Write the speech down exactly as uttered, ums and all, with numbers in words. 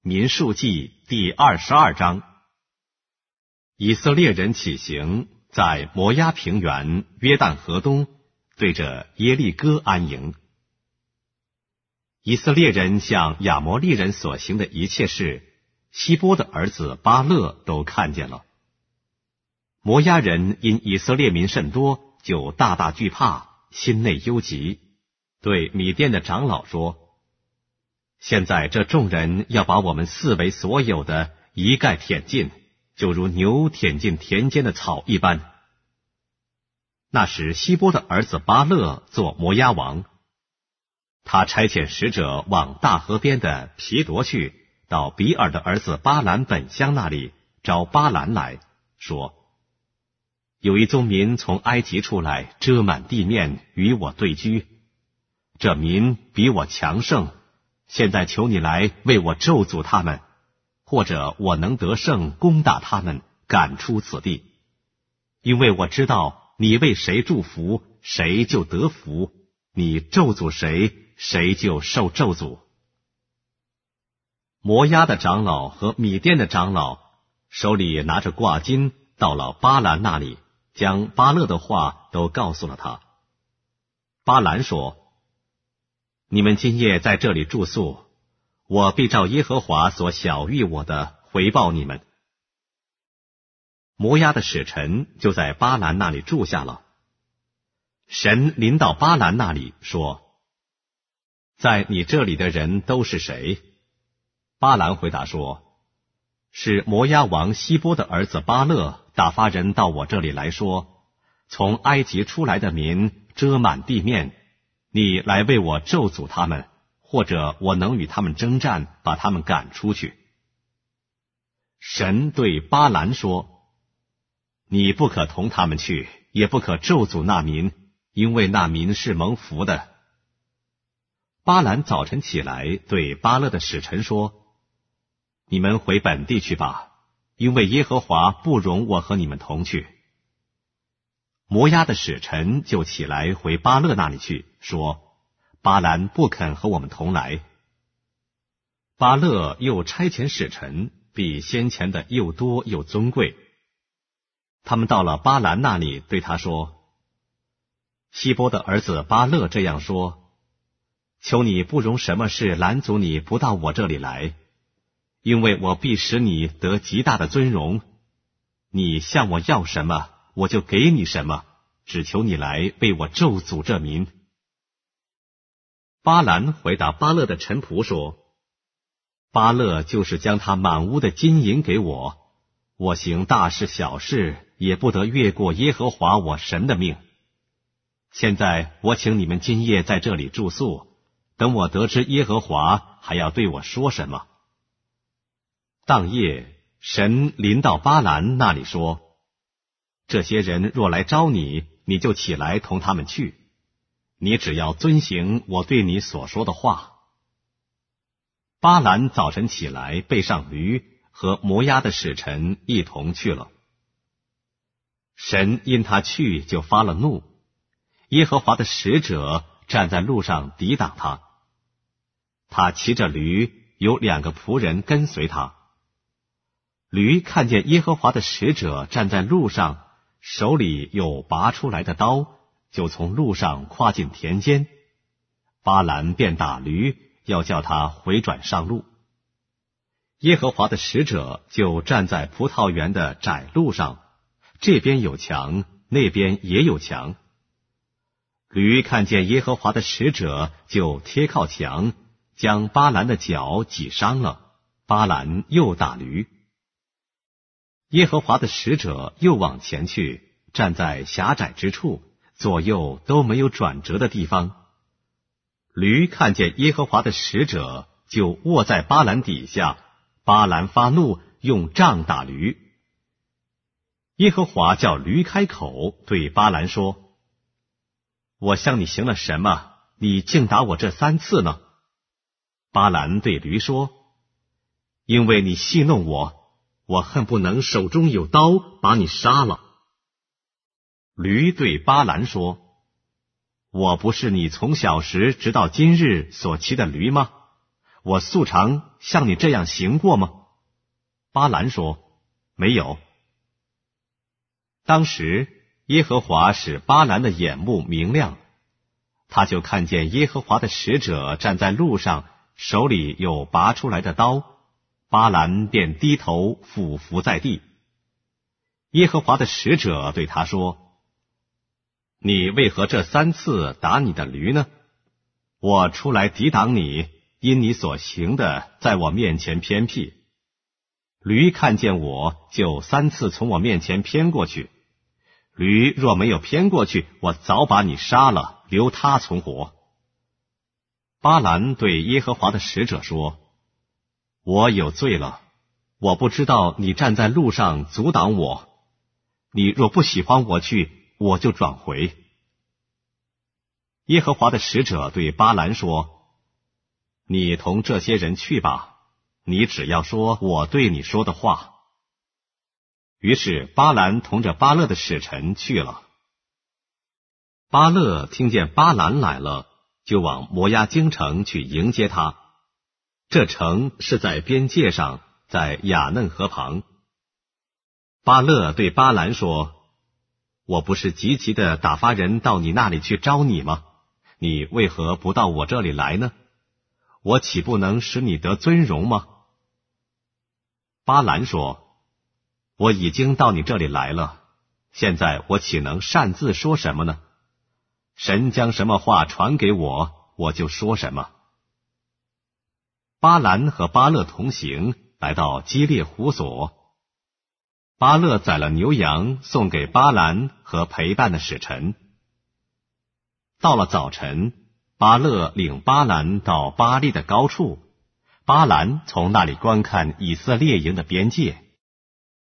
民数记第二十二章。以色列人起行，在摩押平原约旦河东，对着耶利哥安营。以色列人向亚摩利人所行的一切事，希波的儿子巴勒都看见了。摩押人因以色列民甚多，就大大惧怕，心内忧急，对米甸的长老说：现在这众人要把我们四围所有的一概舔尽，就如牛舔尽田间的草一般。那时希波的儿子巴勒做摩押王，他差遣使者往大河边的皮夺去，到比尔的儿子巴兰本乡那里，招巴兰来说：有一宗民从埃及出来，遮满地面，与我对居。这民比我强盛，现在求你来为我咒诅他们，或者我能得胜，攻打他们，赶出此地。因为我知道你为谁祝福，谁就得福；你咒诅谁，谁就受咒诅。摩押的长老和米甸的长老手里拿着挂金，到了巴兰那里，将巴勒的话都告诉了他。巴兰说：你们今夜在这里住宿，我必照耶和华所晓谕我的回报你们。摩押的使臣就在巴兰那里住下了。神临到巴兰那里说：在你这里的人都是谁？巴兰回答说：是摩押王希波的儿子巴勒打发人到我这里来说，从埃及出来的民遮满地面，你来为我咒诅他们，或者我能与他们征战，把他们赶出去。神对巴兰说：你不可同他们去，也不可咒诅那民，因为那民是蒙福的。巴兰早晨起来，对巴勒的使臣说：你们回本地去吧，因为耶和华不容我和你们同去。摩押的使臣就起来回巴勒那里去，说：巴兰不肯和我们同来。巴勒又差遣使臣，比先前的又多又尊贵。他们到了巴兰那里，对他说：希波的儿子巴勒这样说：求你不容什么事拦阻你不到我这里来，因为我必使你得极大的尊荣。你向我要什么，我就给你什么，只求你来为我咒诅这民。巴兰回答巴勒的臣仆说：巴勒就是将他满屋的金银给我，我行大事小事，也不得越过耶和华我神的命。现在我请你们今夜在这里住宿，等我得知耶和华还要对我说什么。当夜，神临到巴兰那里说：这些人若来招你，你就起来同他们去，你只要遵行我对你所说的话。巴兰早晨起来，背上驴，和摩押的使臣一同去了。神因他去就发了怒，耶和华的使者站在路上抵挡他。他骑着驴，有两个仆人跟随他。驴看见耶和华的使者站在路上，手里有拔出来的刀，就从路上跨进田间。巴兰便打驴，要叫他回转上路。耶和华的使者就站在葡萄园的窄路上，这边有墙，那边也有墙。驴看见耶和华的使者，就贴靠墙，将巴兰的脚挤伤了。巴兰又打驴。耶和华的使者又往前去，站在狭窄之处，左右都没有转折的地方。驴看见耶和华的使者，就卧在巴兰底下。巴兰发怒，用杖打驴。耶和华叫驴开口，对巴兰说：我向你行了什么，你竟打我这三次呢？巴兰对驴说：因为你戏弄我，我恨不能手中有刀把你杀了。驴对巴兰说：我不是你从小时直到今日所骑的驴吗？ 我素常像你这样行过吗？巴兰说，没有。当时耶和华使巴兰的眼目明亮，他就看见耶和华的使者站在路上，手里有拔出来的刀，巴兰便低头俯伏在地。耶和华的使者对他说，你为何这三次打你的驴呢？我出来抵挡你，因你所行的在我面前偏僻。驴看见我，就三次从我面前偏过去。驴若没有偏过去，我早把你杀了，留他存活。巴兰对耶和华的使者说，我有罪了，我不知道你站在路上阻挡我。你若不喜欢我去，我就转回。耶和华的使者对巴兰说，你同这些人去吧，你只要说我对你说的话。于是巴兰同着巴勒的使臣去了。巴勒听见巴兰来了，就往摩押京城去迎接他。这城是在边界上，在雅嫩河旁。巴勒对巴兰说，我不是急急的打发人到你那里去招你吗？你为何不到我这里来呢？我岂不能使你得尊荣吗？巴兰说，我已经到你这里来了，现在我岂能擅自说什么呢？神将什么话传给我，我就说什么。巴兰和巴勒同行，来到基列胡所。巴勒宰了牛羊，送给巴兰和陪伴的使臣。到了早晨，巴勒领巴兰到巴利的高处，巴兰从那里观看以色列营的边界。